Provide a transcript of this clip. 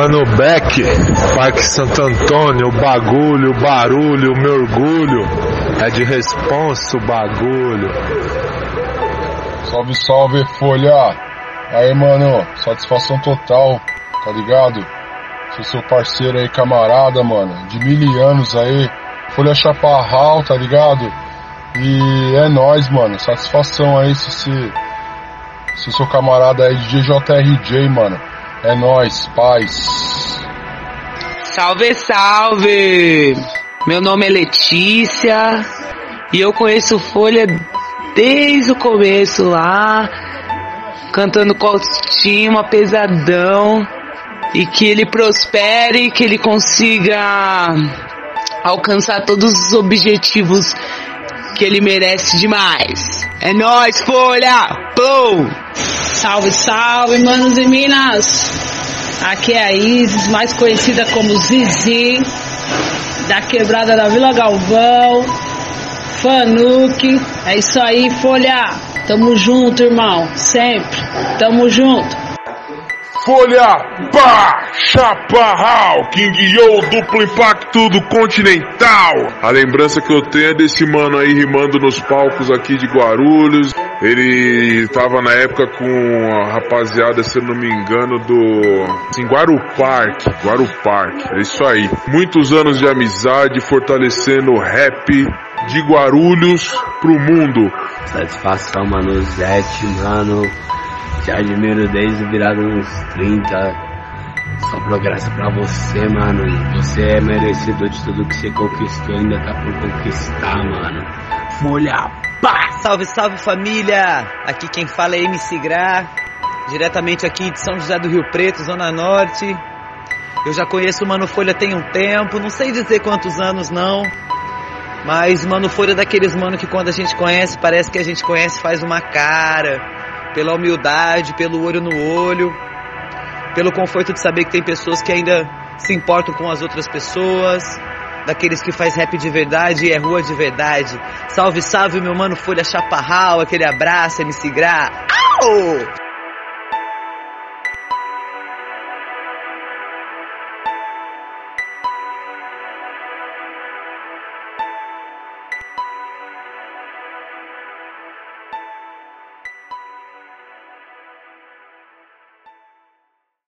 Mano Beck, Parque Santo Antônio, o bagulho, o barulho, o meu orgulho. É de responsa o bagulho. Salve, salve, Folha. Aí, mano, satisfação total, tá ligado? Sou seu parceiro aí, camarada, mano, de 1000 anos aí. Folha Chaparral, tá ligado? E é nóis, mano, satisfação aí, se seu camarada aí, DJ JRJ, mano. É nóis, paz. Salve, salve! Meu nome é Letícia e eu conheço Folha desde o começo lá, cantando com autoestima, pesadão, e que ele prospere, que ele consiga alcançar todos os objetivos que ele merece demais. É nóis, Folha! Pum! Salve, salve, manos e minas! Aqui é a Isis, mais conhecida como Zizi, da quebrada da Vila Galvão, Fanuque. É isso aí, Folha! Tamo junto, irmão, sempre! Tamo junto! Folha, pá, Chaparral, King Yo, duplo impacto do Continental. A lembrança que eu tenho é desse mano aí rimando nos palcos aqui de Guarulhos. Ele tava na época com a rapaziada, se eu não me engano, Guarupark. É isso aí. Muitos anos de amizade, fortalecendo o rap de Guarulhos pro mundo. Satisfação, mano, Zete, mano. Te admiro desde virado uns 30. Só progresso pra você, mano. Você é merecedor de tudo que você conquistou e ainda tá por conquistar, mano. Folha, pá! Salve, salve, família! Aqui quem fala é MC Gra, diretamente aqui de São José do Rio Preto, Zona Norte. Eu já conheço o Mano Folha tem um tempo, não sei dizer quantos anos não, mas Mano Folha é daqueles mano que quando a gente conhece, parece que a gente conhece faz uma cara. Pela humildade, pelo olho no olho, pelo conforto de saber que tem pessoas que ainda se importam com as outras pessoas, daqueles que faz rap de verdade e é rua de verdade. Salve, salve, meu mano Folha Chaparral, aquele abraço, MC Gra. Au!